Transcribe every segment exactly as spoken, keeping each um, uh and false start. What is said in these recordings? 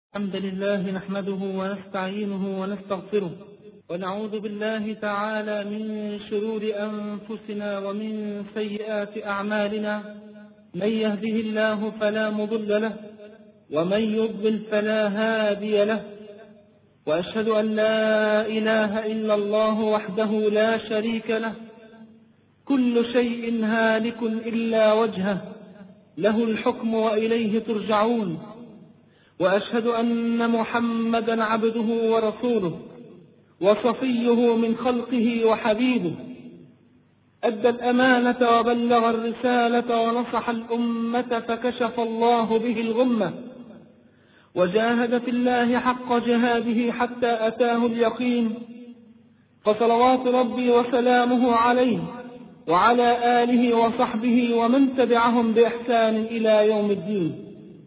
الحمد لله نحمده ونستعينه ونستغفره ونعوذ بالله تعالى من شرور أنفسنا ومن سيئات أعمالنا. من يهده الله فلا مضل له ومن يضلل فلا هادي له، وأشهد أن لا إله إلا الله وحده لا شريك له. كل شيء هالك إلا وجهه، له الحكم وإليه ترجعون. وأشهد أن محمدا عبده ورسوله وصفيه من خلقه وحبيبه، أدى الأمانة وبلغ الرسالة ونصح الأمة فكشف الله به الغمة، وجاهد في الله حق جهاده حتى أتاه اليقين. فصلوات ربي وسلامه عليه وعلى آله وصحبه ومن تبعهم بإحسان إلى يوم الدين.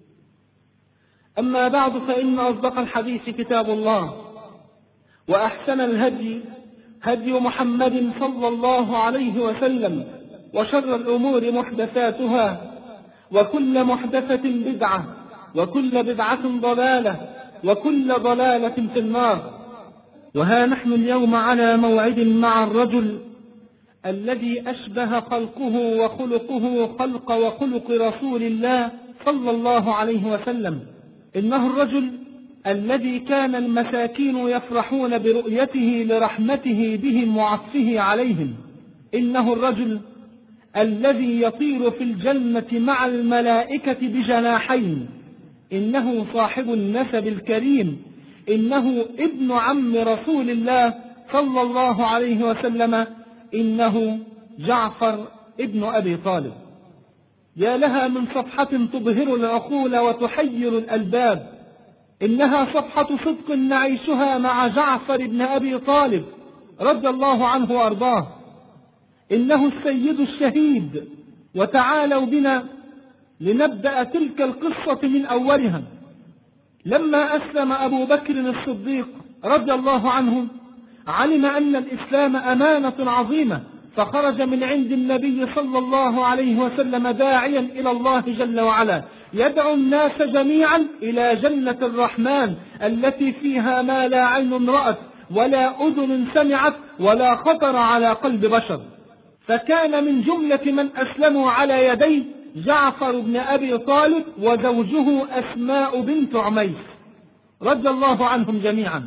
أما بعد، فإن أصدق الحديث كتاب الله، وأحسن الهدي هدي محمد صلى الله عليه وسلم، وشر الأمور محدثاتها، وكل محدثة بدعة، وكل بدعة ضلالة، وكل ضلالة في النار. وها نحن اليوم على موعد مع الرجل الذي أشبه خلقه وخلقه خلق وخلق رسول الله صلى الله عليه وسلم. إنه الرجل الذي كان المساكين يفرحون برؤيته لرحمته بهم وعطفه عليهم. إنه الرجل الذي يطير في الجنة مع الملائكة بجناحين. إنه صاحب النسب الكريم، إنه ابن عم رسول الله صلى الله عليه وسلم، إنه جعفر ابن أبي طالب. يا لها من صفحة تبهر العقول وتحير الألباب. إنها صفحة صدق نعيشها مع جعفر بن أبي طالب رضي الله عنه وأرضاه. إنه السيد الشهيد. وتعالوا بنا لنبدأ تلك القصة من أولها. لما أسلم أبو بكر الصديق رضي الله عنه، علم أن الإسلام أمانة عظيمة، فخرج من عند النبي صلى الله عليه وسلم داعيا إلى الله جل وعلا، يدعو الناس جميعا إلى جنة الرحمن التي فيها ما لا عين رأت ولا أذن سمعت ولا خطر على قلب بشر. فكان من جملة من أسلموا على يديه جعفر بن أبي طالب وزوجه أسماء بنت عميس رضي الله عنهم جميعا.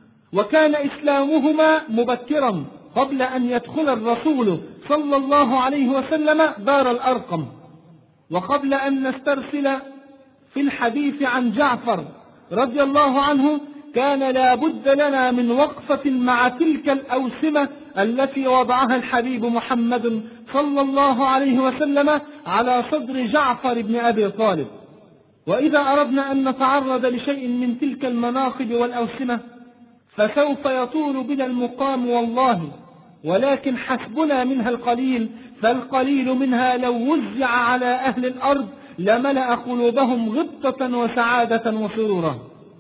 وكان إسلامهما مبكرا قبل أن يدخل الرسول صلى الله عليه وسلم دار الأرقم. وقبل أن نسترسل في الحديث عن جعفر رضي الله عنه، كان لا بد لنا من وقفة مع تلك الأوسمة التي وضعها الحبيب محمد صلى الله عليه وسلم على صدر جعفر بن أبي طالب. وإذا أردنا أن نتعرض لشيء من تلك المناقب والأوسمة فسوف يطول بنا المقام والله، ولكن حسبنا منها القليل، فالقليل منها لو وزع على أهل الأرض لملأ قلوبهم غبطة وسعادة وسرورا.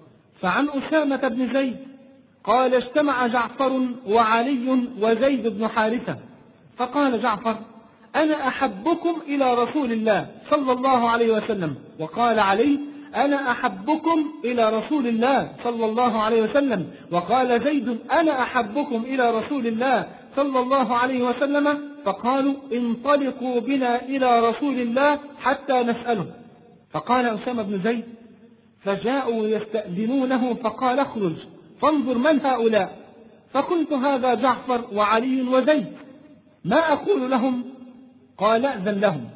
فعن أسامة بن زيد قال: اجتمع جعفر وعلي وزيد بن حارثة، فقال جعفر: أنا أحبكم إلى رسول الله صلى الله عليه وسلم. وقال علي: أنا أحبكم إلى رسول الله صلى الله عليه وسلم. وقال زيد: أنا أحبكم إلى رسول الله صلى الله عليه وسلم. فقالوا: انطلقوا بنا إلى رسول الله حتى نسأله. فقال أسامة بن زيد: فجاءوا يستأذنونه، فقال: اخرج فانظر من هؤلاء. فقلت: هذا جعفر وعلي وزيد، ما أقول لهم؟ قال: أذن لهم.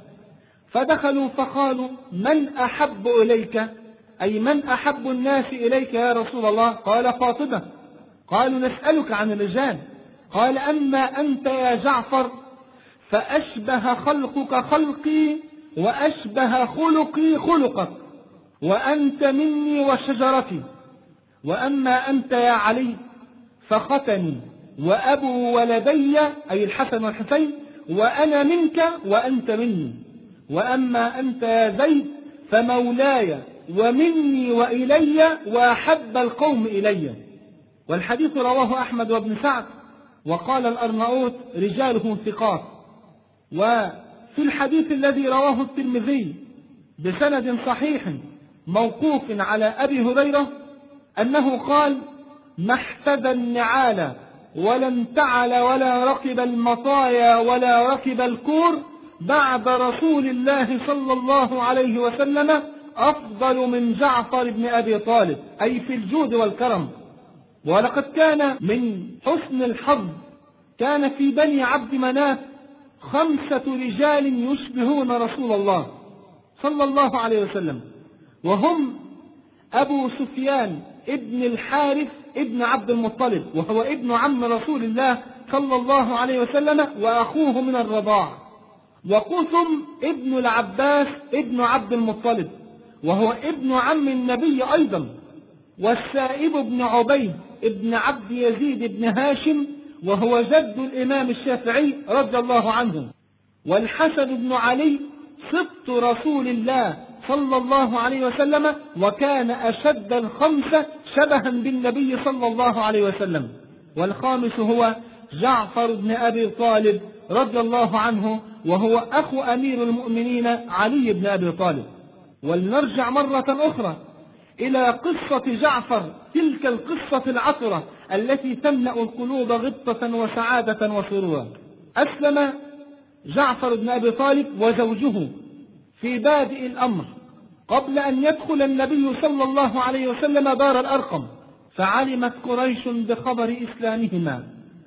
فدخلوا فقالوا: من أحب إليك؟ أي من أحب الناس إليك يا رسول الله؟ قال: فاطمة. قالوا: نسألك عن الرجال. قال: أما أنت يا جعفر فأشبه خلقك خلقي وأشبه خلقي خلقك، وأنت مني وشجرتي. وأما أنت يا علي فختني وأبو ولدي، أي الحسن والحسين، وأنا منك وأنت مني. وأما أنت يا زيد فمولاي ومني وإلي وأحب القوم إلي. والحديث رواه أحمد وابن سعد، وقال الأرناؤوط: رجاله ثقات. وفي الحديث الذي رواه الترمذي بسند صحيح موقوف على أبي هريرة أنه قال: ما احتدى النعال ولا انتعل ولا ركب المطايا ولا ركب الكور بعد رسول الله صلى الله عليه وسلم أفضل من جعفر بن أبي طالب، أي في الجود والكرم. ولقد كان من حسن الحظ كان في بني عبد مناف خمسة رجال يشبهون رسول الله صلى الله عليه وسلم، وهم أبو سفيان ابن الحارث ابن عبد المطلب، وهو ابن عم رسول الله صلى الله عليه وسلم وأخوه من الرضاع، وقثم ابن العباس ابن عبد المطلب، وهو ابن عم النبي أيضا، والسائب بن عبيد ابن عبد يزيد بن هاشم، وهو جد الإمام الشافعي رضي الله عنه، والحسن بن علي سبط رسول الله صلى الله عليه وسلم، وكان أشد الخمسة شبها بالنبي صلى الله عليه وسلم. والخامس هو جعفر بن أبي طالب رضي الله عنه، وهو أخو أمير المؤمنين علي بن أبي طالب. ولنرجع مرة أخرى إلى قصة جعفر، تلك القصة العطرة التي تملأ القلوب غبطة وسعادة وسرورا. أسلم جعفر بن أبي طالب وزوجه في بادئ الأمر قبل أن يدخل النبي صلى الله عليه وسلم دار الأرقم، فعلمت قريش بخبر إسلامهما،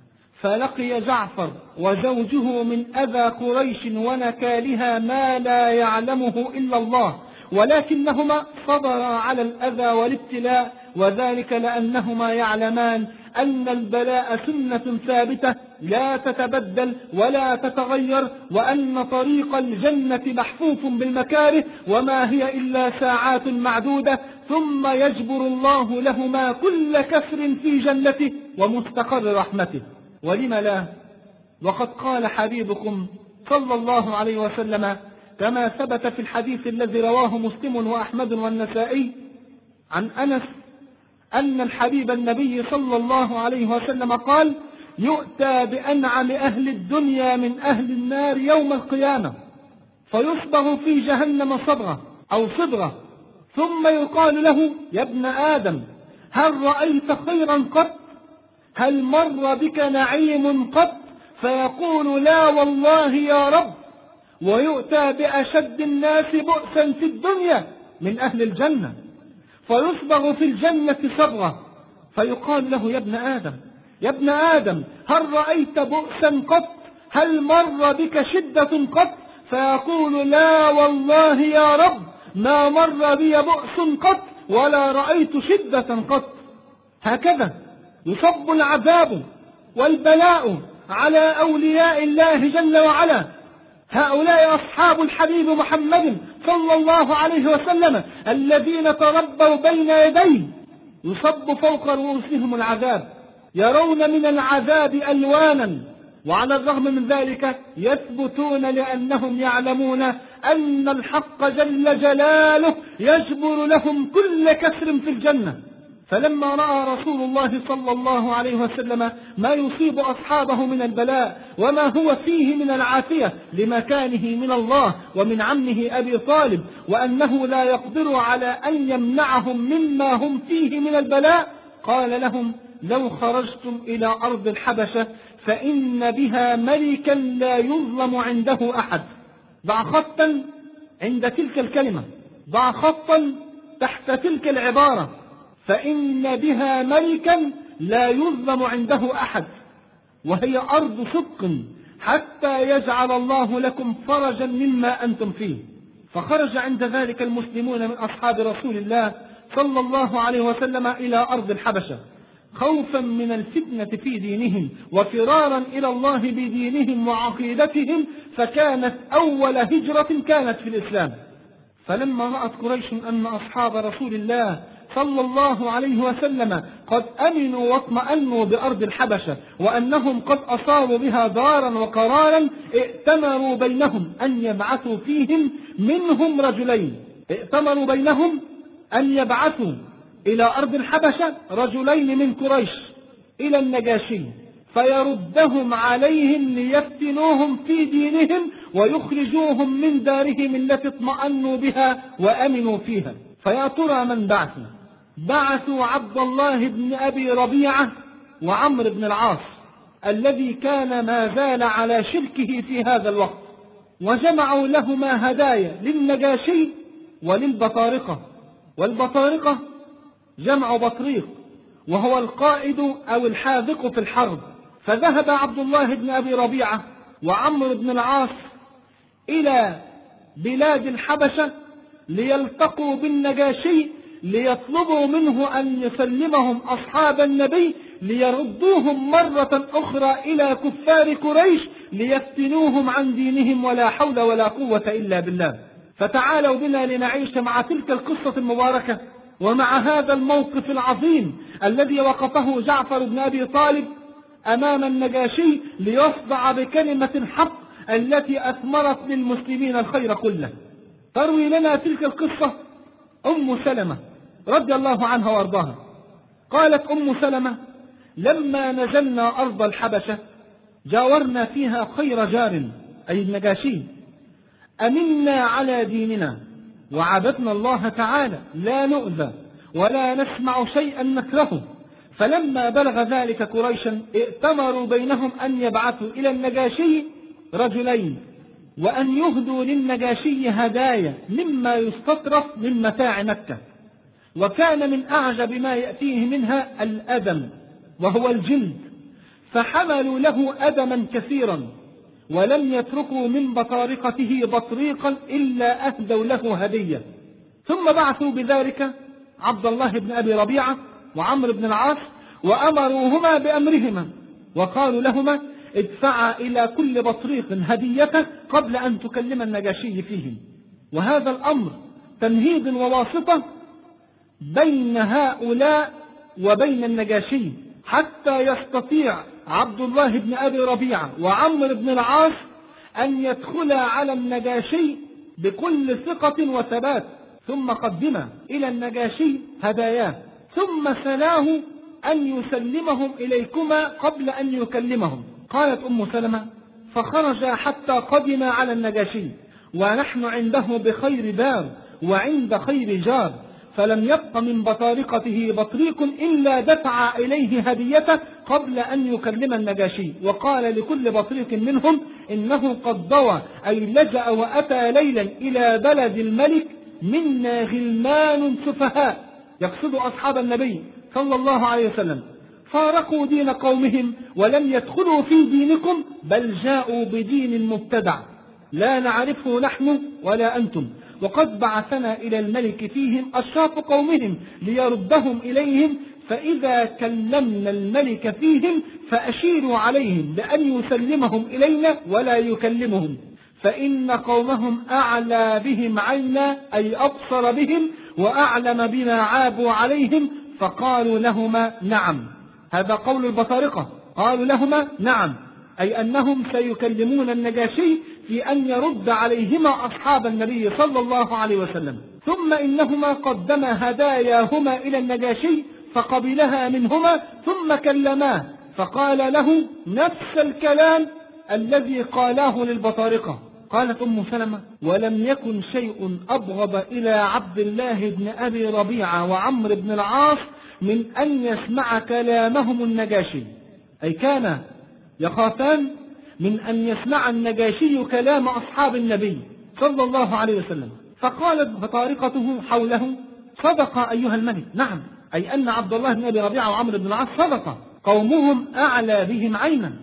فلقي جعفر وزوجه من أذى قريش ونكالها ما لا يعلمه إلا الله، ولكنهما صبرا على الأذى والابتلاء، وذلك لأنهما يعلمان أن البلاء سنة ثابتة لا تتبدل ولا تتغير، وأن طريق الجنة محفوف بالمكاره، وما هي إلا ساعات معدودة، ثم يجبر الله لهما كل كسر في جنته ومستقر رحمته. ولم لا؟ وقد قال حبيبكم صلى الله عليه وسلم كما ثبت في الحديث الذي رواه مسلم وأحمد والنسائي عن أنس أن الحبيب النبي صلى الله عليه وسلم قال: يؤتى بأنعم أهل الدنيا من أهل النار يوم القيامة، فيصبغ في جهنم صبغة أو صبغة، ثم يقال له: يا ابن آدم، هل رأيت خيرا قط؟ هل مر بك نعيم قط؟ فيقول: لا والله يا رب. ويؤتى بأشد الناس بؤسا في الدنيا من أهل الجنة، فيصبغ في الجنة صبغة، فيقال له: يا ابن آدم، يا ابن آدم، هل رأيت بؤسا قط؟ هل مر بك شدة قط؟ فيقول: لا والله يا رب، ما مر بي بؤس قط ولا رأيت شدة قط. هكذا يصب العذاب والبلاء على أولياء الله جل وعلا. هؤلاء أصحاب الحبيب محمد صلى الله عليه وسلم الذين تربوا بين يديه، يصب فوق رؤوسهم العذاب، يرون من العذاب ألوانا، وعلى الرغم من ذلك يثبتون لأنهم يعلمون أن الحق جل جلاله يجبر لهم كل كسر في الجنة. فلما رأى رسول الله صلى الله عليه وسلم ما يصيب أصحابه من البلاء وما هو فيه من العافية لمكانه من الله ومن عمه أبي طالب، وأنه لا يقدر على أن يمنعهم مما هم فيه من البلاء، قال لهم: لو خرجتم إلى أرض الحبشة فإن بها ملكا لا يظلم عنده أحد. ضع خطا عند تلك الكلمة، ضع خطا تحت تلك العبارة: فإن بها ملكا لا يظلم عنده أحد، وهي أرض صدق حتى يجعل الله لكم فرجا مما أنتم فيه. فخرج عند ذلك المسلمون من أصحاب رسول الله صلى الله عليه وسلم إلى أرض الحبشة، خوفا من الفتنة في دينهم وفرارا إلى الله بدينهم وعقيدتهم، فكانت أول هجرة كانت في الإسلام. فلما رأت قريش أن أصحاب رسول الله صلى الله عليه وسلم قد أمنوا واطمأنوا بأرض الحبشة، وأنهم قد أصابوا بها دارا وقرارا، ائتمروا بينهم أن يبعثوا فيهم منهم رجلين، ائتمروا بينهم أن يبعثوا إلى أرض الحبشة رجلين من قريش إلى النجاشي فيردهم عليهم ليفتنوهم في دينهم ويخرجوهم من دارهم التي اطمأنوا بها وأمنوا فيها. فيا ترى من بعثوا؟ بعثوا عبد الله بن أبي ربيعة وعمرو بن العاص الذي كان ما زال على شركه في هذا الوقت، وجمعوا لهما هدايا للنجاشي وللبطارقة. والبطارقة جمع بطريق، وهو القائد أو الحاذق في الحرب. فذهب عبد الله بن أبي ربيعة وعمرو بن العاص إلى بلاد الحبشة ليلتقوا بالنجاشي ليطلبوا منه أن يسلمهم أصحاب النبي ليردوهم مرة أخرى إلى كفار قريش ليفتنوهم عن دينهم، ولا حول ولا قوة إلا بالله. فتعالوا بنا لنعيش مع تلك القصة المباركة ومع هذا الموقف العظيم الذي وقفه جعفر بن أبي طالب أمام النجاشي ليصدع بكلمة الحق التي أثمرت للمسلمين الخير كله. تروي لنا تلك القصة أم سلمة رضي الله عنها وارضاها. قالت أم سلمة: لما نزلنا أرض الحبشة جاورنا فيها خير جار، أي النجاشي، أمنا على ديننا وعبدنا الله تعالى لا نؤذى ولا نسمع شيئا نكرهه. فلما بلغ ذلك قريشا ائتمروا بينهم أن يبعثوا إلى النجاشي رجلين وأن يهدوا للنجاشي هدايا مما يستطرف من متاع مكة. وكان من أعجب ما يأتيه منها الأدم وهو الجلد، فحملوا له أدما كثيرا ولم يتركوا من بطارقته بطريقا إلا أهدوا له هدية. ثم بعثوا بذلك عبد الله بن أبي ربيعة وعمرو بن العاص وأمروهما بأمرهما وقالوا لهما: ادفعا إلى كل بطريق هديته قبل أن تكلم النجاشي فيهم. وهذا الأمر تمهيد وواسطة بين هؤلاء وبين النجاشي حتى يستطيع عبد الله بن أبي ربيعة وعمرو بن العاص أن يدخلا على النجاشي بكل ثقة وثبات، ثم قدم إلى النجاشي هداياه، ثم سلاه أن يسلمهم إليكما قبل أن يكلمهم. قالت أم سلمة: فخرج حتى قدم على النجاشي ونحن عنده بخير دار وعند خير جار، فلم يبق من بطارقته بطريق إلا دفع إليه هديته قبل أن يكلم النجاشي، وقال لكل بطريق منهم: إنه قد ضوى، أي لجأ وأتى ليلا إلى بلد الملك منا غلمان سفهاء، يقصد أصحاب النبي صلى الله عليه وسلم، فارقوا دين قومهم ولم يدخلوا في دينكم، بل جاءوا بدين مبتدع لا نعرفه نحن ولا أنتم، وقد بعثنا إلى الملك فيهم أشراف قومهم ليردهم إليهم، فإذا كلمنا الملك فيهم فأشيروا عليهم بأن يسلمهم إلينا ولا يكلمهم، فإن قومهم أعلى بهم عينا، أي أبصر بهم وأعلم بما عابوا عليهم. فقالوا لهما: نعم. هذا قول البطارقة، قالوا لهما: نعم، أي أنهم سيكلمون النجاشي في أن يرد عليهما أصحاب النبي صلى الله عليه وسلم. ثم إنهما قدما هداياهما إلى النجاشي فقبلها منهما ثم كلماه، فقال له نفس الكلام الذي قالاه للبطارقة. قالت أم سلمة: ولم يكن شيء أبغض إلى عبد الله بن أبي ربيعة وعمرو بن العاص من أن يسمع كلامهم النجاشي، أي كان يخافان من أن يسمع النجاشي كلام أصحاب النبي صلى الله عليه وسلم. فقالت بطارقته حوله: صدق أيها الملك. نعم، أي أن عبد الله بن أبي ربيعة وعمرو بن العاص صدق، قومهم أعلى بهم عينا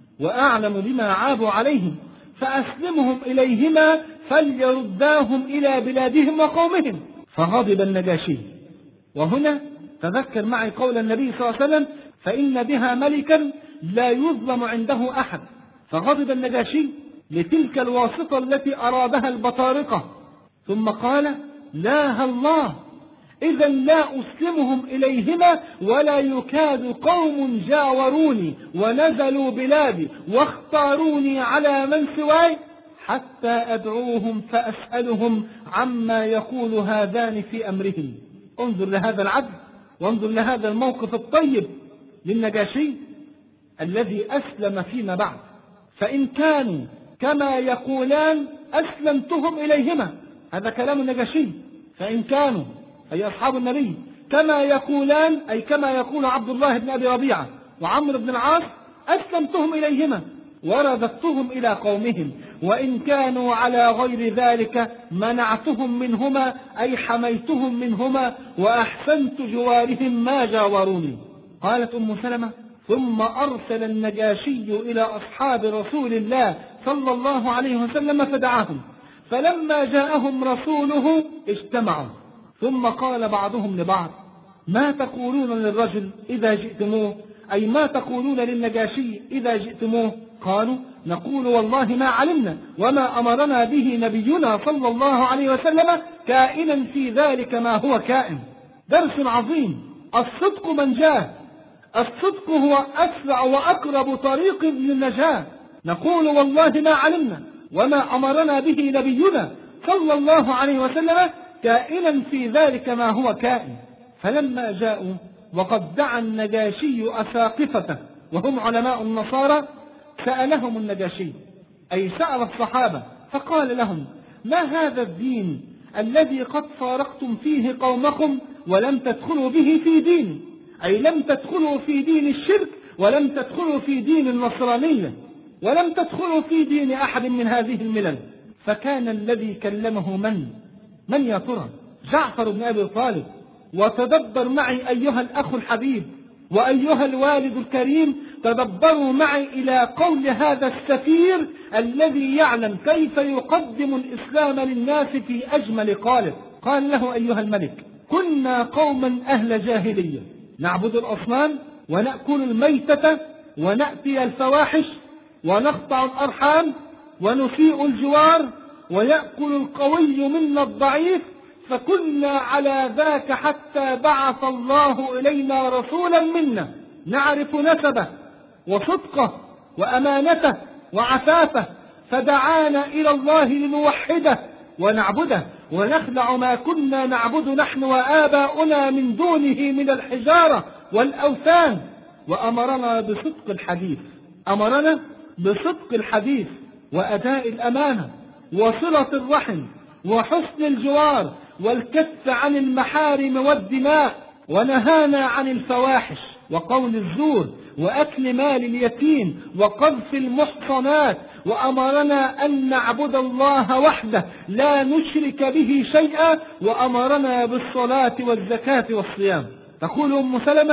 وأعلم بما عابوا عليهم، فأسلمهم إليهما فليرداهم إلى بلادهم وقومهم. فغضب النجاشي. وهنا تذكر معي قول النبي صلى الله عليه وسلم: فإن بها ملكا لا يظلم عنده أحد. فغضب النجاشي لتلك الواسطة التي أرادها البطارقة، ثم قال: لا الله، إذا لا أسلمهم إليهما، ولا يكاد قوم جاوروني ونزلوا بلادي واختاروني على من سواي حتى أدعوهم فأسألهم عما يقول هذان في أمرهم. انظر لهذا العدل، وانظر لهذا الموقف الطيب للنجاشي الذي أسلم فيما بعد. فإن كانوا كما يقولان أسلمتهم إليهما، هذا كلام النجاشي، فإن كانوا أي أصحاب النبي كما يقولان، أي كما يقول عبد الله بن أبي ربيعة وعمرو بن العاص، أسلمتهم إليهما ورددتهم إلى قومهم، وإن كانوا على غير ذلك منعتهم منهما، أي حميتهم منهما وأحسنت جوارهم ما جاوروني. قالت أم سلمة: ثم أرسل النجاشي إلى أصحاب رسول الله صلى الله عليه وسلم فدعاهم، فلما جاءهم رسوله اجتمعوا، ثم قال بعضهم لبعض: ما تقولون للرجل إذا جئتموه؟ أي ما تقولون للنجاشي إذا جئتموه؟ قالوا: نقول والله ما علمنا وما أمرنا به نبينا صلى الله عليه وسلم، كائنا في ذلك ما هو كائن. درس عظيم. الصدق منجاه، الصدق هو أسرع وأقرب طريق للنجاة. نقول والله ما علمنا وما أمرنا به نبينا صلى الله عليه وسلم، كائنا في ذلك ما هو كائن. فلما جاءوا وقد دعا النجاشي أساقفته وهم علماء النصارى، سألهم النجاشي، أي سأل الصحابة، فقال لهم: ما هذا الدين الذي قد فارقتم فيه قومكم ولم تدخلوا به في دين؟ أي لم تدخلوا في دين الشرك، ولم تدخلوا في دين النصرانية، ولم تدخلوا في دين أحد من هذه الملل. فكان الذي كلمه من؟ من يا ترى؟ جعفر بن أبي طالب. وتدبر معي أيها الأخ الحبيب وأيها الوالد الكريم، تدبروا معي إلى قول هذا السفير الذي يعلم كيف يقدم الإسلام للناس في أجمل قالب. قال له: أيها الملك، كنا قوما أهل جاهلية، نعبد الأصنام ونأكل الميتة ونأتي الفواحش ونقطع الأرحام ونسيء الجوار ويأكل القوي منا الضعيف، فكنا على ذاك حتى بعث الله إلينا رسولا منا نعرف نسبه وصدقه وأمانته وعفافه، فدعانا إلى الله لنوحده ونعبده ونخلع ما كنا نعبد نحن وآباؤنا من دونه من الحجارة والأوثان، وأمرنا بصدق الحديث، أمرنا بصدق الحديث وأداء الأمانة وصلة الرحم وحسن الجوار والكف عن المحارم والدماء، ونهانا عن الفواحش وقول الزور وأكل مال اليتيم وقذف المحصنات، وأمرنا أن نعبد الله وحده لا نشرك به شيئا، وأمرنا بالصلاة والزكاة والصيام. تقول أم سلمة: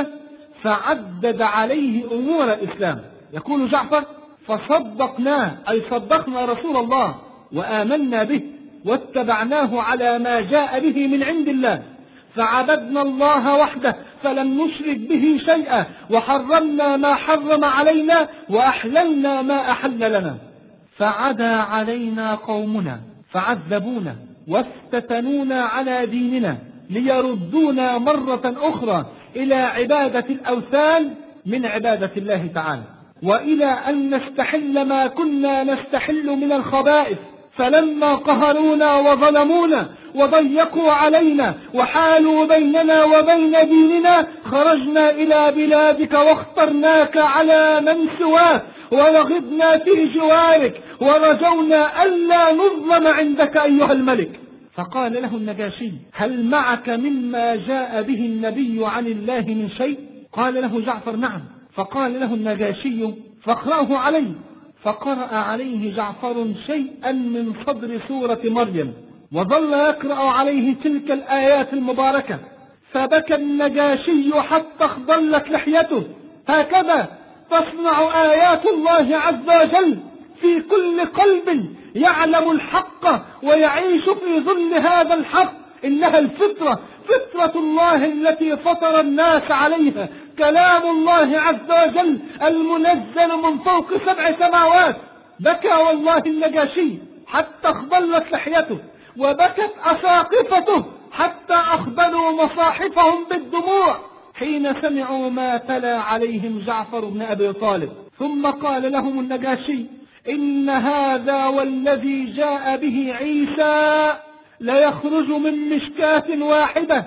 فعدد عليه أمور الإسلام. يقول جعفر: فصدقناه، أي صدقنا رسول الله وآمنا به واتبعناه على ما جاء به من عند الله، فعبدنا الله وحده فلم نشرك به شيئا، وحرمنا ما حرم علينا وأحللنا ما أحل لنا. فعدا علينا قومنا فعذبونا وافتتنونا على ديننا ليردونا مرة أخرى إلى عبادة الأوثان من عبادة الله تعالى، وإلى أن نستحل ما كنا نستحل من الخبائث. فلما قهرونا وظلمونا وضيقوا علينا وحالوا بيننا وبين ديننا، خرجنا إلى بلادك واخترناك على من سواك، ورغبنا في جوارك، ورجونا ألا نظلم عندك أيها الملك. فقال له النجاشي: هل معك مما جاء به النبي عن الله من شيء؟ قال له جعفر: نعم. فقال له النجاشي: فاقرأه عليه. فقرأ عليه جعفر شيئا من صدر سورة مريم، وظل يقرأ عليه تلك الآيات المباركة، فبكى النجاشي حتى اخضلت لحيته. هكذا تصنع آيات الله عز وجل في كل قلب يعلم الحق ويعيش في ظل هذا الحق. إنها الفطرة، فطرة الله التي فطر الناس عليها، كلام الله عز وجل المنزل من فوق سبع سماوات. بكى والله النجاشي حتى اخضلت لحيته، وبكت أساقفته حتى أخبلوا مصاحفهم بالدموع حين سمعوا ما تلا عليهم جعفر بن أبي طالب. ثم قال لهم النجاشي: إن هذا والذي جاء به عيسى ليخرج من مشكاة واحدة،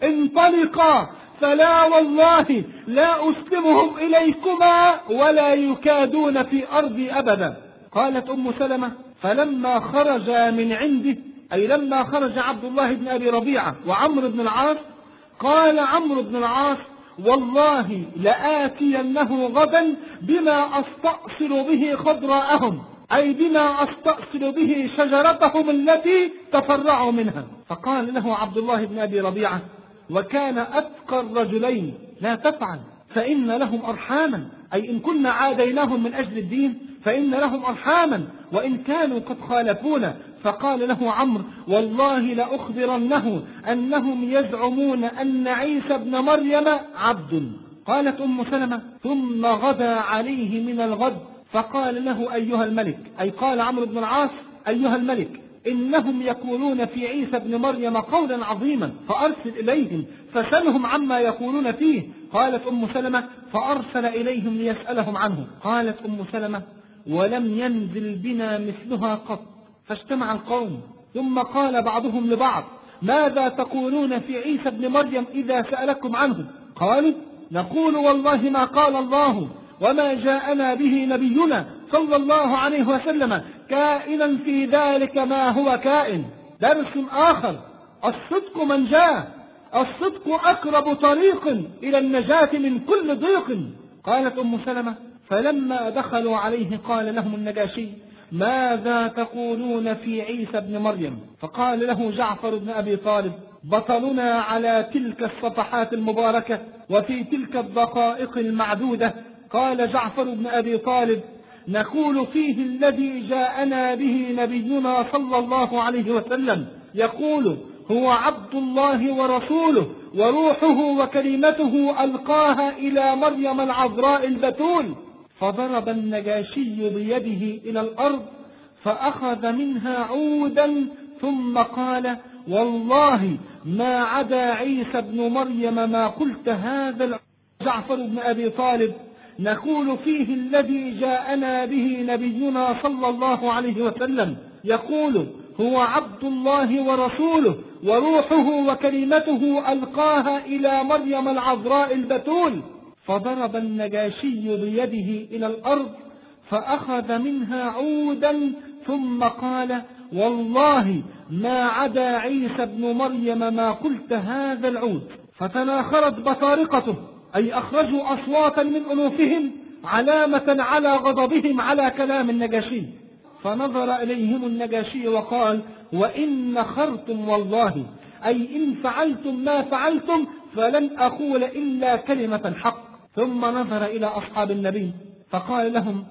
انطلقا فلا والله لا أسلمهم إليكما ولا يكادون في أرضي أبدا. قالت أم سلمة: فلما خرجا من عنده أي لما خرج عبد الله بن أبي ربيعة وعمرو بن العاص قال عمرو بن العاص والله لآتينه غدا بما أستأصل به خضراءهم، أي بما أستأصل به شجرتهم التي تفرعوا منها. فقال له عبد الله بن أبي ربيعة وكان أتقى الرجلين لا تفعل فإن لهم أرحاما، أي إن كنا عاديناهم من أجل الدين فإن لهم أرحاما وإن كانوا قد خالفونا. فقال له عمرو والله لأخبرنه أنهم يزعمون أن عيسى ابن مريم عبد. قالت أم سلمة ثم غدا عليه من الغد فقال له أيها الملك، أي قال عمرو بن العاص أيها الملك إنهم يقولون في عيسى ابن مريم قولا عظيما فأرسل إليهم فسلهم عما يقولون فيه. قالت أم سلمة فأرسل إليهم ليسألهم عنه. قالت أم سلمة ولم ينزل بنا مثلها قط. فاجتمع القوم ثم قال بعضهم لبعض ماذا تقولون في عيسى ابن مريم إذا سألكم عنه؟ قالوا نقول والله ما قال الله وما جاءنا به نبينا صلى الله عليه وسلم كائنا في ذلك ما هو كائن. درس آخر الصدق من جاء، الصدق أقرب طريق إلى النجاة من كل ضيق. قالت أم سلمة فلما دخلوا عليه قال لهم النجاشي ماذا تقولون في عيسى ابن مريم؟ فقال له جعفر بن أبي طالب بطلنا على تلك الصفحات المباركة وفي تلك الدقائق المعدودة. قال جعفر بن أبي طالب نقول فيه الذي جاءنا به نبينا صلى الله عليه وسلم يقول هو عبد الله ورسوله وروحه وكلمته ألقاها إلى مريم العذراء البتول. فضرب النجاشي بيده إلى الأرض فأخذ منها عودا ثم قال والله ما عدا عيسى ابن مريم ما قلت هذا. جعفر بن أبي طالب نقول فيه الذي جاءنا به نبينا صلى الله عليه وسلم يقول هو عبد الله ورسوله وروحه وكلمته ألقاها إلى مريم العذراء البتول. فضرب النجاشي بيده إلى الأرض فأخذ منها عودا ثم قال والله ما عدا عيسى ابن مريم ما قلت هذا العود. فتناخرت بطارقته، أي أخرجوا أصواتا من أنوفهم علامة على غضبهم على كلام النجاشي. فنظر إليهم النجاشي وقال وإن نخرتم والله، أي إن فعلتم ما فعلتم فلن أقول إلا كلمة حق. ثم نظر إلى أصحاب النبي فقال لهم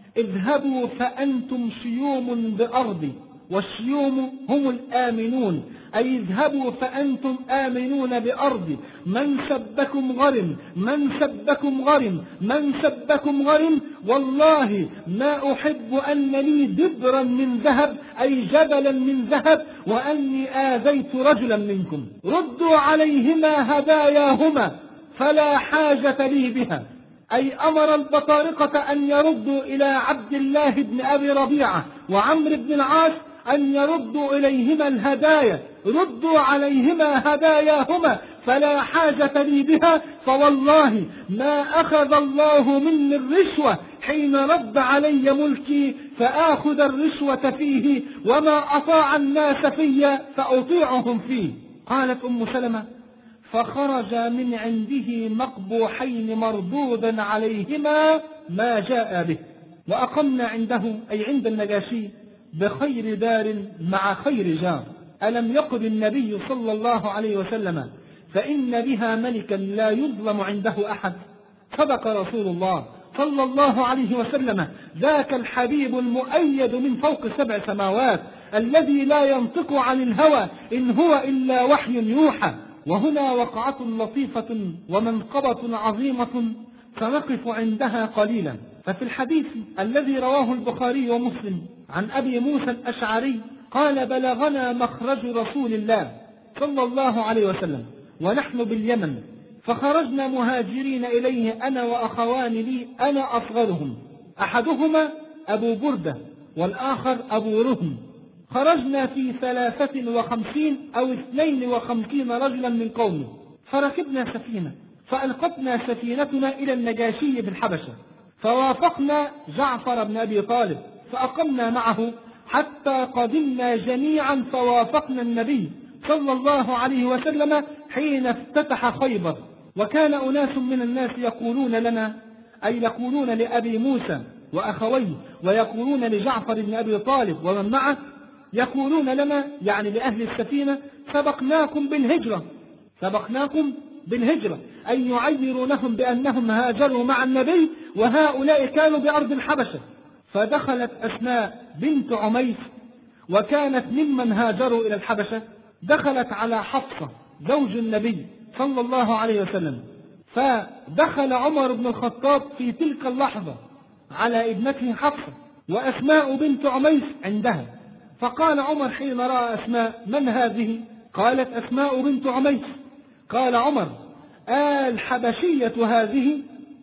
اذهبوا فأنتم شيوم بأرضي والشيوم هم الآمنون، أي اذهبوا فأنتم آمنون بأرضي من سبكم غرم من سبكم غرم من سبكم غرم والله ما أحب أن لي دبرا من ذهب، أي جبلا من ذهب، وأني آذيت رجلا منكم. ردوا عليهما هداياهما فلا حاجة لي بها، أي أمر البطارقة أن يردوا إلى عبد الله بن أبي ربيعة وعمرو بن العاص أن يردوا إليهما الهدايا. ردوا عليهما هداياهما فلا حاجة لي بها، فوالله ما أخذ الله مني الرشوة حين رد علي ملكي فآخذ الرشوة فيه، وما أطاع الناس في فأطيعهم فيه. قالت أم سلمة فخرج من عنده مقبوحين مردودا عليهما ما جاء به، وأقمنا عنده، أي عند النجاشي، بخير دار مع خير جار. ألم يقل النبي صلى الله عليه وسلم فإن بها ملكا لا يظلم عنده أحد؟ صدق رسول الله صلى الله عليه وسلم، ذاك الحبيب المؤيد من فوق سبع سماوات الذي لا ينطق عن الهوى إن هو إلا وحي يوحى. وهنا وقعة لطيفة ومنقبة عظيمة سنقف عندها قليلا. ففي الحديث الذي رواه البخاري ومسلم عن أبي موسى الأشعري قال بلغنا مخرج رسول الله صلى الله عليه وسلم ونحن باليمن، فخرجنا مهاجرين إليه أنا وأخوان لي أنا أصغرهم، أحدهما أبو بردة والآخر أبو رهم. خرجنا في ثلاثة وخمسين أو اثنين وخمسين رجلا من قومه، فركبنا سفينة فألقتنا سفينتنا إلى النجاشي بالحبشة، فوافقنا جعفر بن أبي طالب فأقمنا معه حتى قدمنا جميعا فوافقنا النبي صلى الله عليه وسلم حين افتتح خيبر. وكان أناس من الناس يقولون لنا، أي يقولون لأبي موسى وأخويه، ويقولون لجعفر بن أبي طالب ومن معه، يقولون لنا يعني لأهل السفينة: سبقناكم بالهجرة، سبقناكم بالهجرة، أي يعيرونهم بأنهم هاجروا مع النبي وهؤلاء كانوا بأرض الحبشة. فدخلت أسماء بنت عميس وكانت ممن هاجروا إلى الحبشة، دخلت على حفصة زوج النبي صلى الله عليه وسلم. فدخل عمر بن الخطاب في تلك اللحظة على ابنته حفصة وأسماء بنت عميس عندها، فقال عمر حين رأى أسماء: من هذه؟ قالت: أسماء بنت عميس. قال عمر: الحبشية هذه؟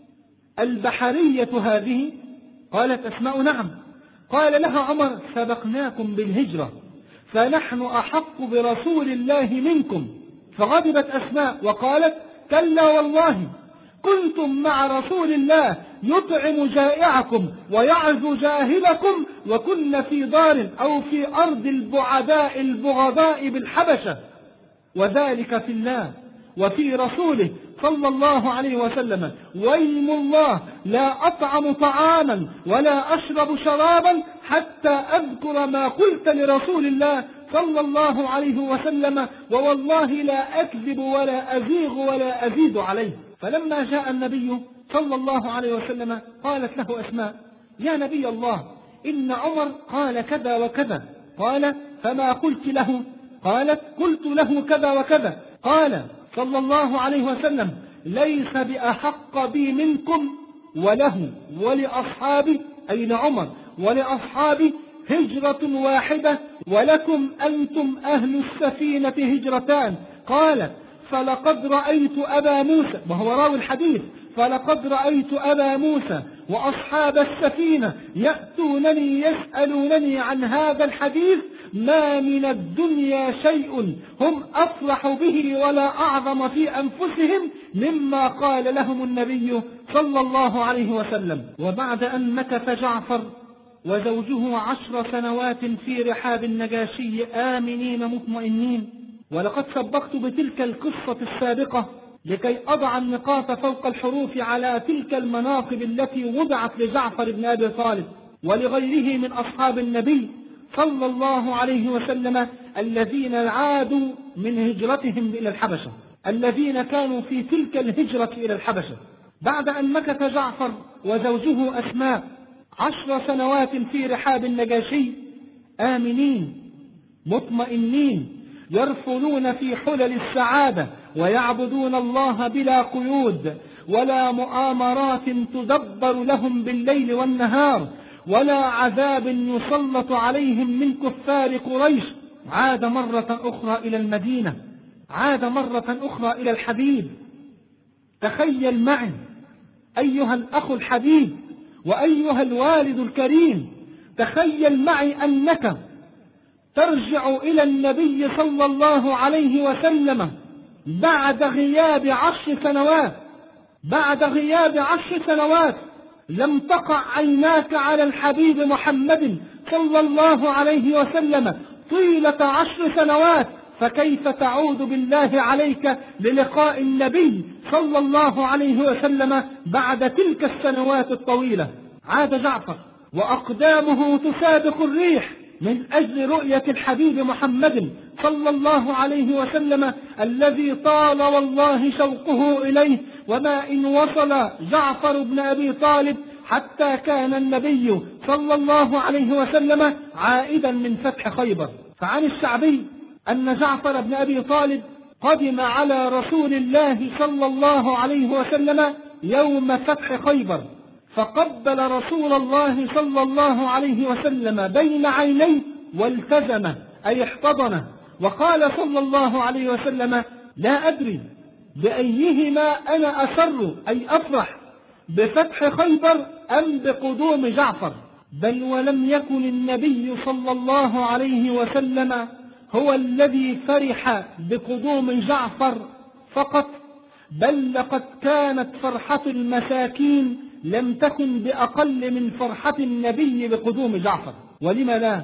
البحرية هذه؟ قالت أسماء: نعم. قال لها عمر: سبقناكم بالهجرة فنحن أحق برسول الله منكم. فغضبت أسماء وقالت: كلا والله كنتم مع رسول الله يطعم جائعكم ويعزو جاهلكم، وكن في دار أو في أرض البعداء البغضاء بالحبشة، وذلك في الله وفي رسوله صلى الله عليه وسلم. ويم الله لا أطعم طعاما ولا أشرب شرابا حتى أذكر ما قلت لرسول الله صلى الله عليه وسلم، ووالله لا أكذب ولا أزيغ ولا أزيد عليه. فلما جاء النبي صلى الله عليه وسلم قالت له أسماء: يا نبي الله، إن عمر قال كذا وكذا. قال: فما قلت له؟ قالت: قلت له كذا وكذا. قال صلى الله عليه وسلم: ليس بأحق بي منكم، وله ولأصحابي، أي لعمر ولأصحابي، هجرة واحدة، ولكم أنتم أهل السفينة هجرتان. قال: فلقد رأيت أبا موسى، وهو راوي الحديث، فلقد رأيت أبا موسى وأصحاب السفينة يأتونني يسألونني عن هذا الحديث، ما من الدنيا شيء هم أفرح به ولا أعظم في أنفسهم مما قال لهم النبي صلى الله عليه وسلم. وبعد أن مكث جعفر وزوجه عشر سنوات في رحاب النجاشي آمنين مطمئنين. ولقد سبقت بتلك القصة السابقة لكي أضع النقاط فوق الحروف على تلك المناقب التي وضعت لجعفر بن أبي طالب ولغيره من أصحاب النبي صلى الله عليه وسلم الذين عادوا من هجرتهم إلى الحبشة، الذين كانوا في تلك الهجرة إلى الحبشة. بعد أن مكث جعفر وزوجه أسماء عشر سنوات في رحاب النجاشي آمنين مطمئنين، يرفلون في حلل السعادة ويعبدون الله بلا قيود ولا مؤامرات تدبر لهم بالليل والنهار، ولا عذاب يسلط عليهم من كفار قريش. عاد مرة أخرى إلى المدينة، عاد مرة أخرى إلى الحبيب. تخيل معي أيها الأخ الحبيب وأيها الوالد الكريم، تخيل معي أنك ترجع إلى النبي صلى الله عليه وسلم بعد غياب عشر سنوات، بعد غياب عشر سنوات لم تقع عيناك على الحبيب محمد صلى الله عليه وسلم طيلة عشر سنوات، فكيف تعود بالله عليك للقاء النبي صلى الله عليه وسلم بعد تلك السنوات الطويلة؟ عاد جعفر وأقدامه تسابق الريح من أجل رؤية الحبيب محمد صلى الله عليه وسلم الذي طال والله شوقه إليه. وما إن وصل جعفر بن أبي طالب حتى كان النبي صلى الله عليه وسلم عائدا من فتح خيبر. فعن الشعبي أن جعفر بن أبي طالب قدم على رسول الله صلى الله عليه وسلم يوم فتح خيبر، فقبل رسول الله صلى الله عليه وسلم بين عينيه والتزمه، أي احتضنه، وقال صلى الله عليه وسلم: لا أدري بأيهما أنا أسر، أي أفرح، بفتح خيبر أم بقدوم جعفر. بل ولم يكن النبي صلى الله عليه وسلم هو الذي فرح بقدوم جعفر فقط، بل لقد كانت فرحة المساكين لم تكن بأقل من فرحة النبي بقدوم جعفر. ولم لا؟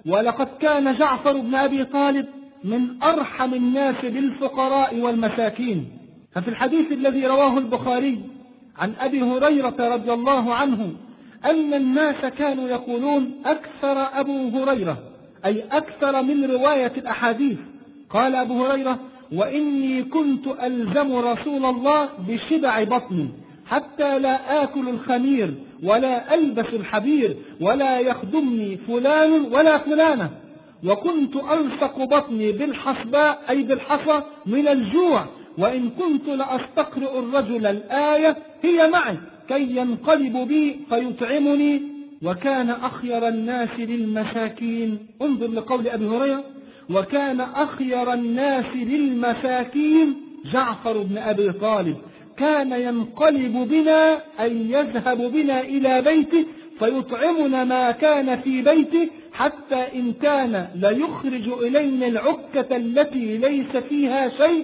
ولقد كان جعفر بن أبي طالب من أرحم الناس بالفقراء والمساكين. ففي الحديث الذي رواه البخاري عن أبي هريرة رضي الله عنه أن الناس كانوا يقولون أكثر أبو هريرة، أي أكثر من رواية الأحاديث. قال أبو هريرة: وإني كنت ألزم رسول الله بشبع بطني حتى لا آكل الخمير ولا ألبس الحبير ولا يخدمني فلان ولا فلانة، وكنت ألصق بطني بالحصباء أي بالحصى من الجوع، وإن كنت لأستقرئ الرجل الآية هي معي كي ينقلب بي فيطعمني، وكان أخير الناس للمساكين. انظر لقول أبي هريرة: وكان أخير الناس للمساكين جعفر بن أبي طالب، كان ينقلب بنا أي يذهب بنا إلى بيته فيطعمنا ما كان في بيته، حتى إن كان ليخرج إلينا العكة التي ليس فيها شيء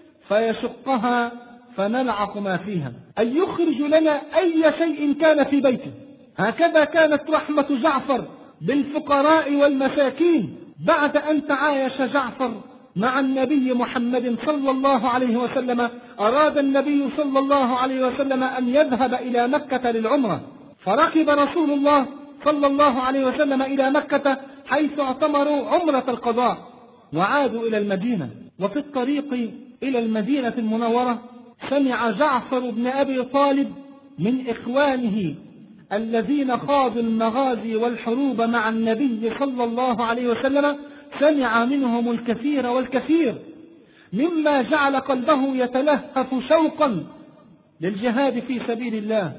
فيشقها فنلعق ما فيها، أي يخرج لنا أي شيء كان في بيته. هكذا كانت رحمة جعفر بالفقراء والمساكين. بعد أن تعايش جعفر مع النبي محمد صلى الله عليه وسلم، أراد النبي صلى الله عليه وسلم أن يذهب إلى مكة للعمرة، فركب رسول الله صلى الله عليه وسلم إلى مكة حيث اعتمروا عمرة القضاء، وعادوا إلى المدينة. وفي الطريق إلى المدينة المنورة سمع جعفر بن أبي طالب من إخوانه الذين خاضوا المغازي والحروب مع النبي صلى الله عليه وسلم، سمع منهم الكثير والكثير، مما جعل قلبه يتلهف شوقا للجهاد في سبيل الله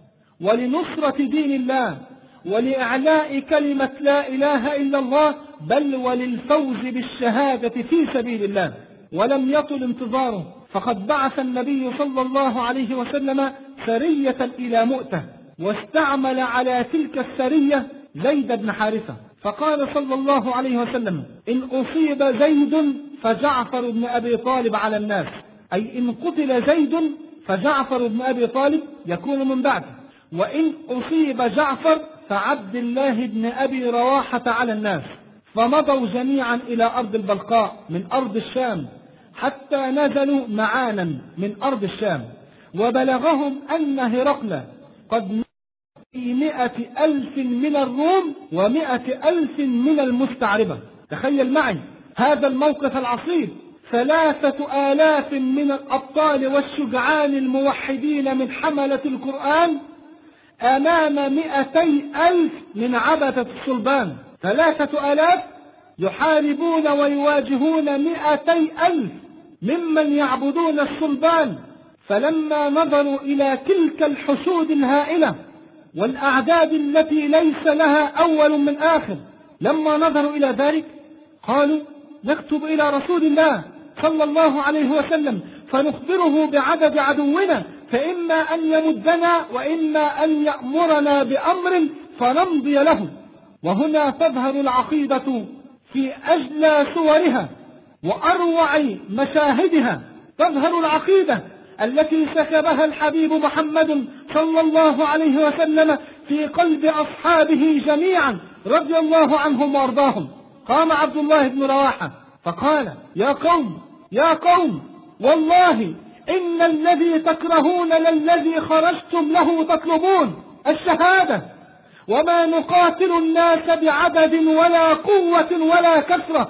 ولنصرة دين الله ولإعلاء كلمة لا إله إلا الله، بل وللفوز بالشهادة في سبيل الله. ولم يطل انتظاره، فقد بعث النبي صلى الله عليه وسلم سرية إلى مؤتة، واستعمل على تلك السرية زيد بن حارثة، فقال صلى الله عليه وسلم: إن أصيب زيد فجعفر بن أبي طالب على الناس، أي إن قتل زيد فجعفر بن أبي طالب يكون من بعده، وإن أصيب جعفر فعبد الله بن أبي رواحة على الناس. فمضوا جميعا إلى أرض البلقاء من أرض الشام، حتى نزلوا معانا من أرض الشام، وبلغهم أن هرقل قد في مئة ألف من الروم ومئة ألف من المستعربة. تخيل معي هذا الموقف العصيب، ثلاثة آلاف من الأبطال والشجعان الموحدين من حملة القرآن أمام مئتي ألف من عبثة الصلبان. ثلاثة آلاف يحاربون ويواجهون مئتي ألف ممن يعبدون الصلبان. فلما نظروا إلى تلك الحشود الهائلة والأعداد التي ليس لها أول من آخر، لما نظروا إلى ذلك قالوا: نكتب إلى رسول الله صلى الله عليه وسلم فنخبره بعدد عدونا، فإما أن يمدنا وإما أن يأمرنا بأمر فنمضي له. وهنا تظهر العقيدة في أجلى صورها وأروع مشاهدها، تظهر العقيدة التي سكبها الحبيب محمد صلى الله عليه وسلم في قلب أصحابه جميعا رضي الله عنهم وارضاهم. قام عبد الله بن رواحة فقال: يا قوم يا قوم، والله إن الذي تكرهون للذي خرجتم له تطلبون، الشهادة، وما نقاتل الناس بعدد ولا قوة ولا كثرة،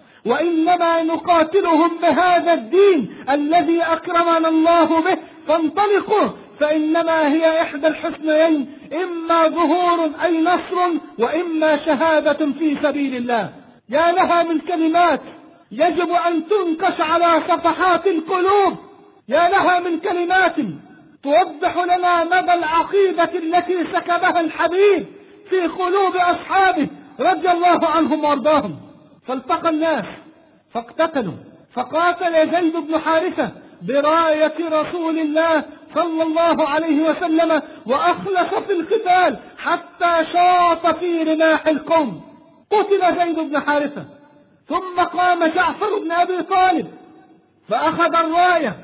وإنما نقاتلهم بهذا الدين الذي أكرمنا الله به، فانطلقوا، فإنما هي إحدى الحسنيين، إما ظهور أي نصر وإما شهادة في سبيل الله. يا لها من كلمات يجب أن تنكش على صفحات القلوب، يا لها من كلمات توضح لنا مدى العقيدة التي سكبها الحبيب في قلوب أصحابه رضي الله عنهم وارضاهم. فالتقى الناس فاقتتلوا، فقاتل زيد بن حارثة براية رسول الله صلى الله عليه وسلم وأخلص في القتال حتى شاط في رماح القوم، قتل زيد بن حارثة. ثم قام جعفر بن أبي طالب فأخذ الراية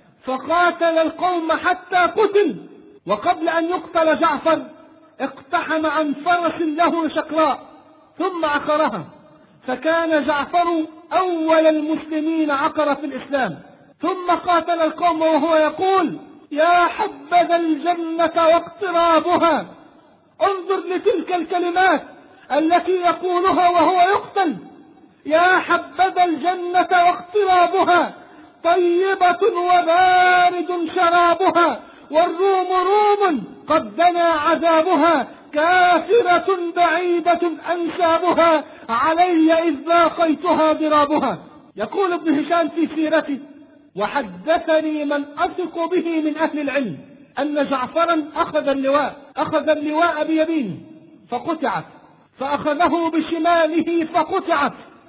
فقاتل القوم حتى قتل. وقبل أن يقتل جعفر اقتحم عن فرس له شقراء ثم عقرها، فكان جعفر أول المسلمين عقر في الإسلام. ثم قاتل القوم وهو يقول: يا حبذا الجنة واقترابها. انظر لتلك الكلمات التي يقولها وهو يقتل: يا حبذا الجنة واقترابها، طيبة وبارد شرابها، والروم روم قد دنا عذابها، كافرة بعيدة أنسابها، علي إذ لاقيتها ضرابها. يقول ابن هشام في سيرته: وحدثني من أثق به من أهل العلم أن جعفرا أخذ اللواء أخذ اللواء بيمينه فقطعت، فأخذه بشماله فقطعت،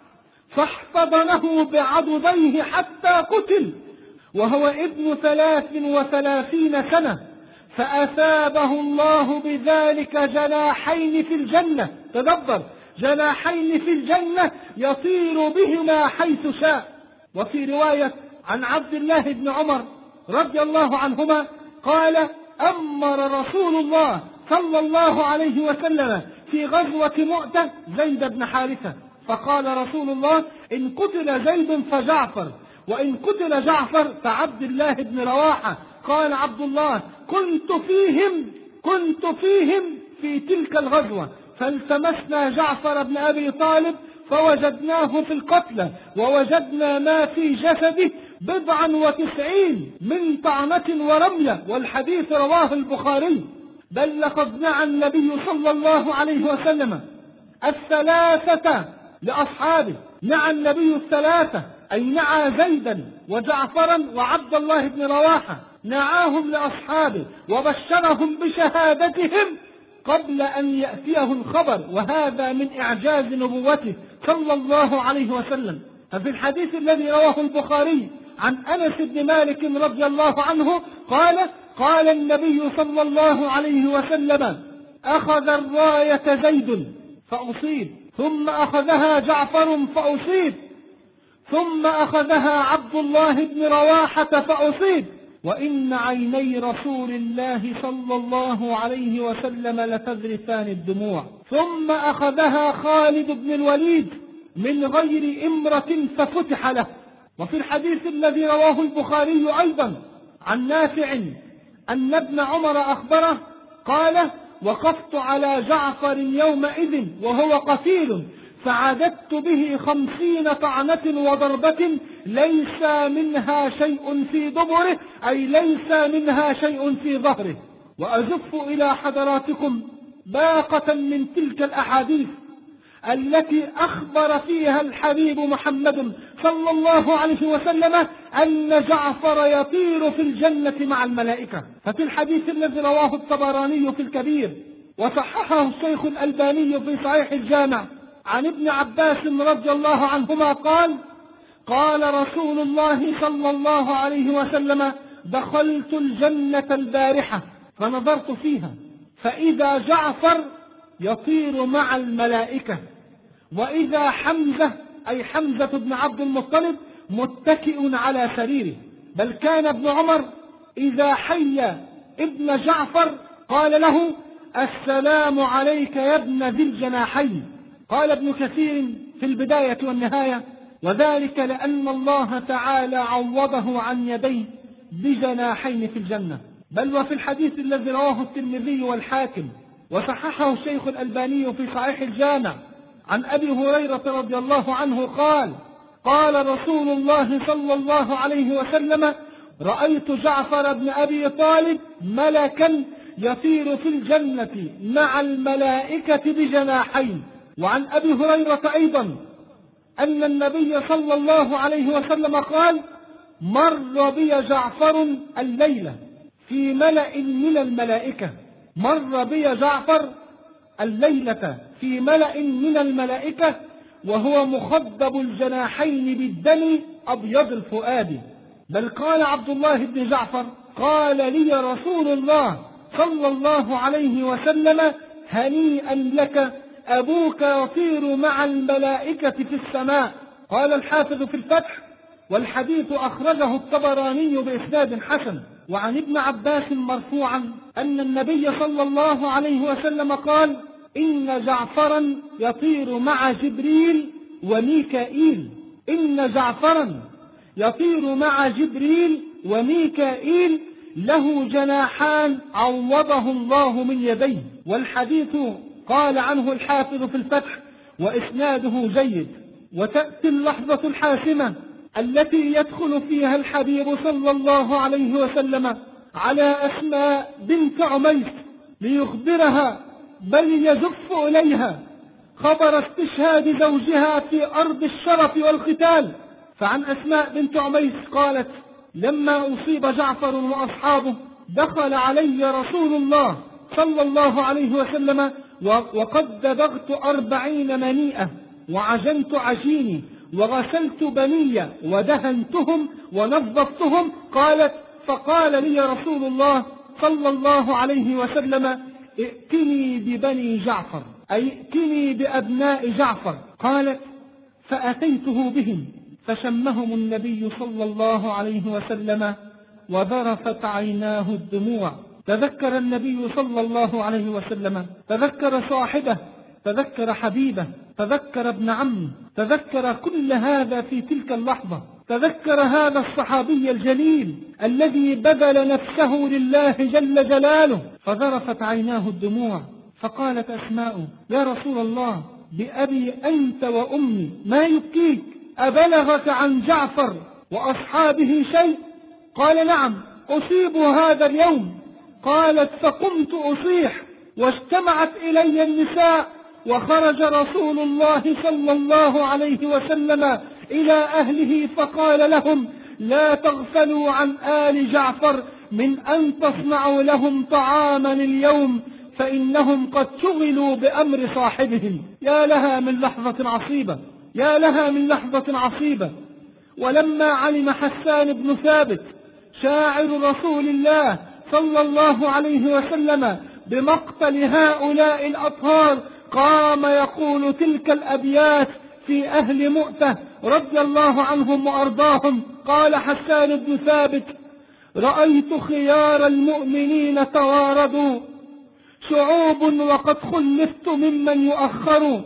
فاحتضنه بعضديه حتى قتل وهو ابن ثلاث وثلاثين سنة، فأثابه الله بذلك جناحين في الجنة. تدبر، جناحين في الجنة يطير بهما حيث شاء. وفي رواية عن عبد الله بن عمر رضي الله عنهما قال: أمر رسول الله صلى الله عليه وسلم في غزوة مؤتة زيد بن حارثة، فقال رسول الله: إن قتل زيد فجعفر، وإن قتل جعفر فعبد الله بن رواحة. قال عبد الله: كنت فيهم كنت فيهم في تلك الغزوة، فالتمسنا جعفر بن أبي طالب فوجدناه في القتلى، ووجدنا ما في جسده بضعا وتسعين من طعنة ورمية، والحديث رواه البخاري. بل لقد نعى النبي صلى الله عليه وسلم الثلاثة لأصحابه، نعى النبي الثلاثة، أي نعى زيدا وجعفرا وعبد الله بن رواحة، نعاهم لأصحابه وبشرهم بشهادتهم قبل أن يأتيه الخبر، وهذا من إعجاز نبوته صلى الله عليه وسلم. ففي الحديث الذي رواه البخاري عن أنس بن مالك رضي الله عنه قال: قال النبي صلى الله عليه وسلم: أخذ الراية زيد فأصيب، ثم أخذها جعفر فأصيب، ثم أخذها عبد الله بن رواحة فأصيب، وإن عيني رسول الله صلى الله عليه وسلم لتذرفان الدموع، ثم أخذها خالد بن الوليد من غير إمرة ففتح له. وفي الحديث الذي رواه البخاري أيضا عن نافع أن ابن عمر أخبره قال: وقفت على جعفر يومئذ وهو قتيل، فعددت به خمسين طعنة وضربة، ليس منها شيء في دبره، أي ليس منها شيء في ظهره. وأزف إلى حضراتكم باقة من تلك الأحاديث التي أخبر فيها الحبيب محمد صلى الله عليه وسلم أن جعفر يطير في الجنة مع الملائكة. ففي الحديث الذي رواه الطبراني في الكبير وصححه الشيخ الألباني في صحيح الجامع عن ابن عباس رضي الله عنهما قال: قال رسول الله صلى الله عليه وسلم: دخلت الجنة البارحة فنظرت فيها فإذا جعفر يطير مع الملائكة، وإذا حمزة أي حمزة بن عبد المطلب متكئ على سريره. بل كان ابن عمر إذا حي ابن جعفر قال له: السلام عليك يا ابن ذي الجناحين. قال ابن كثير في البداية والنهاية: وذلك لأن الله تعالى عوضه عن يديه بجناحين في الجنة. بل وفي الحديث الذي رواه الترمذي والحاكم وصححه الشيخ الألباني في صحيح الجامع عن أبي هريرة رضي الله عنه قال: قال رسول الله صلى الله عليه وسلم: رأيت جعفر بن أبي طالب ملكا يطير في الجنة مع الملائكة بجناحين. وعن أبي هريرة أيضا أن النبي صلى الله عليه وسلم قال: مر بي جعفر الليلة في ملأ من الملائكة مر بي جعفر الليلة في ملأ من الملائكة وهو مخضب الجناحين بالدم أبيض الفؤاد. بل قال عبد الله بن جعفر: قال لي رسول الله صلى الله عليه وسلم: هنيئا لك، أبوك يطير مع الملائكة في السماء. قال الحافظ في الفتح: والحديث أخرجه الطبراني بإسناد حسن. وعن ابن عباس مرفوعا أن النبي صلى الله عليه وسلم قال: إن جعفرا يطير مع جبريل وميكائيل، إن جعفرا يطير مع جبريل وميكائيل له جناحان عوضه الله من يديه. والحديث قال عنه الحافظ في الفتح وإسناده جيد. وتأتي اللحظة الحاسمة التي يدخل فيها الحبيب صلى الله عليه وسلم على أسماء بنت عميس ليخبرها بل يزف إليها خبر استشهاد زوجها في أرض الشرف والقتال. فعن أسماء بنت عميس قالت: لما أصيب جعفر وأصحابه دخل علي رسول الله صلى الله عليه وسلم وقد دبغت أربعين منيئة وعجنت عجيني وغسلت بني ودهنتهم ونظفتهم. قالت: فقال لي رسول الله صلى الله عليه وسلم: ائتني ببني جعفر، أي ائتني بأبناء جعفر. قالت: فأتيته بهم فشمهم النبي صلى الله عليه وسلم وذرفت عيناه الدموع. تذكر النبي صلى الله عليه وسلم، تذكر صاحبه، تذكر حبيبه، تذكر ابن عمه، تذكر كل هذا في تلك اللحظة. تذكر هذا الصحابي الجليل الذي بذل نفسه لله جل جلاله، فذرفت عيناه الدموع. فقالت أسماء: يا رسول الله، بأبي أنت وأمي ما يبكيك؟ أبلغك عن جعفر وأصحابه شيء؟ قال: نعم، أصيب هذا اليوم. قالت: فقمت أصيح واجتمعت إلي النساء، وخرج رسول الله صلى الله عليه وسلم إلى أهله فقال لهم: لا تغفلوا عن آل جعفر من أن تصنعوا لهم طعاما اليوم، فإنهم قد شغلوا بأمر صاحبهم. يا لها من لحظة عصيبة، يا لها من لحظة عصيبة. ولما علم حسان بن ثابت شاعر رسول الله صلى الله عليه وسلم بمقتل هؤلاء الأطهار قام يقول تلك الأبيات في أهل مؤتة رضي الله عنهم وأرضاهم. قال حسان بن ثابت: رأيت خيار المؤمنين تواردوا، شعوب وقد خلفت ممن يؤخر،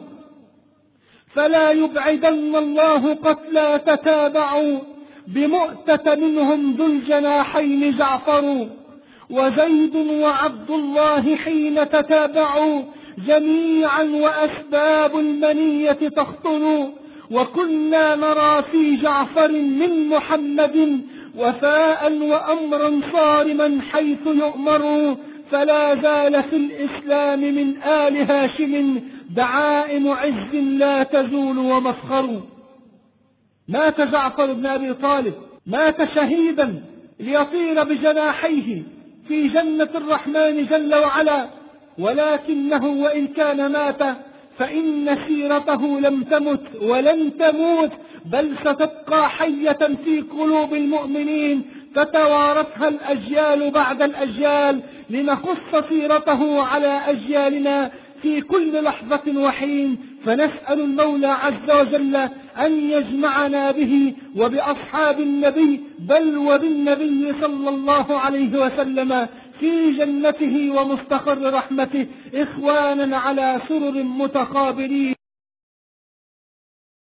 فلا يبعدن الله قتلى تتابعوا، بمؤتة منهم ذو الجناحين جعفر، وزيد وعبد الله حين تتابعوا جميعا وأسباب المنية تخطر، وكنا نرى في جعفر من محمد وفاء وأمرا صارما حيث يؤمر، فلا زال في الإسلام من آل هاشم دعائم عز لا تزول ومفخر. مات جعفر بن أبي طالب، مات شهيدا ليطير بجناحيه في جنة الرحمن جل وعلا، ولكنه وإن كان مات فإن سيرته لم تمت ولن تموت، بل ستبقى حية في قلوب المؤمنين تتوارثها الأجيال بعد الأجيال، لنخص سيرته على أجيالنا في كل لحظة وحين. فنسأل المولى عز وجل أن يجمعنا به وبأصحاب النبي بل وبالنبي صلى الله عليه وسلم في جنته ومستقر رحمته إخوانا على سرر متقابلين.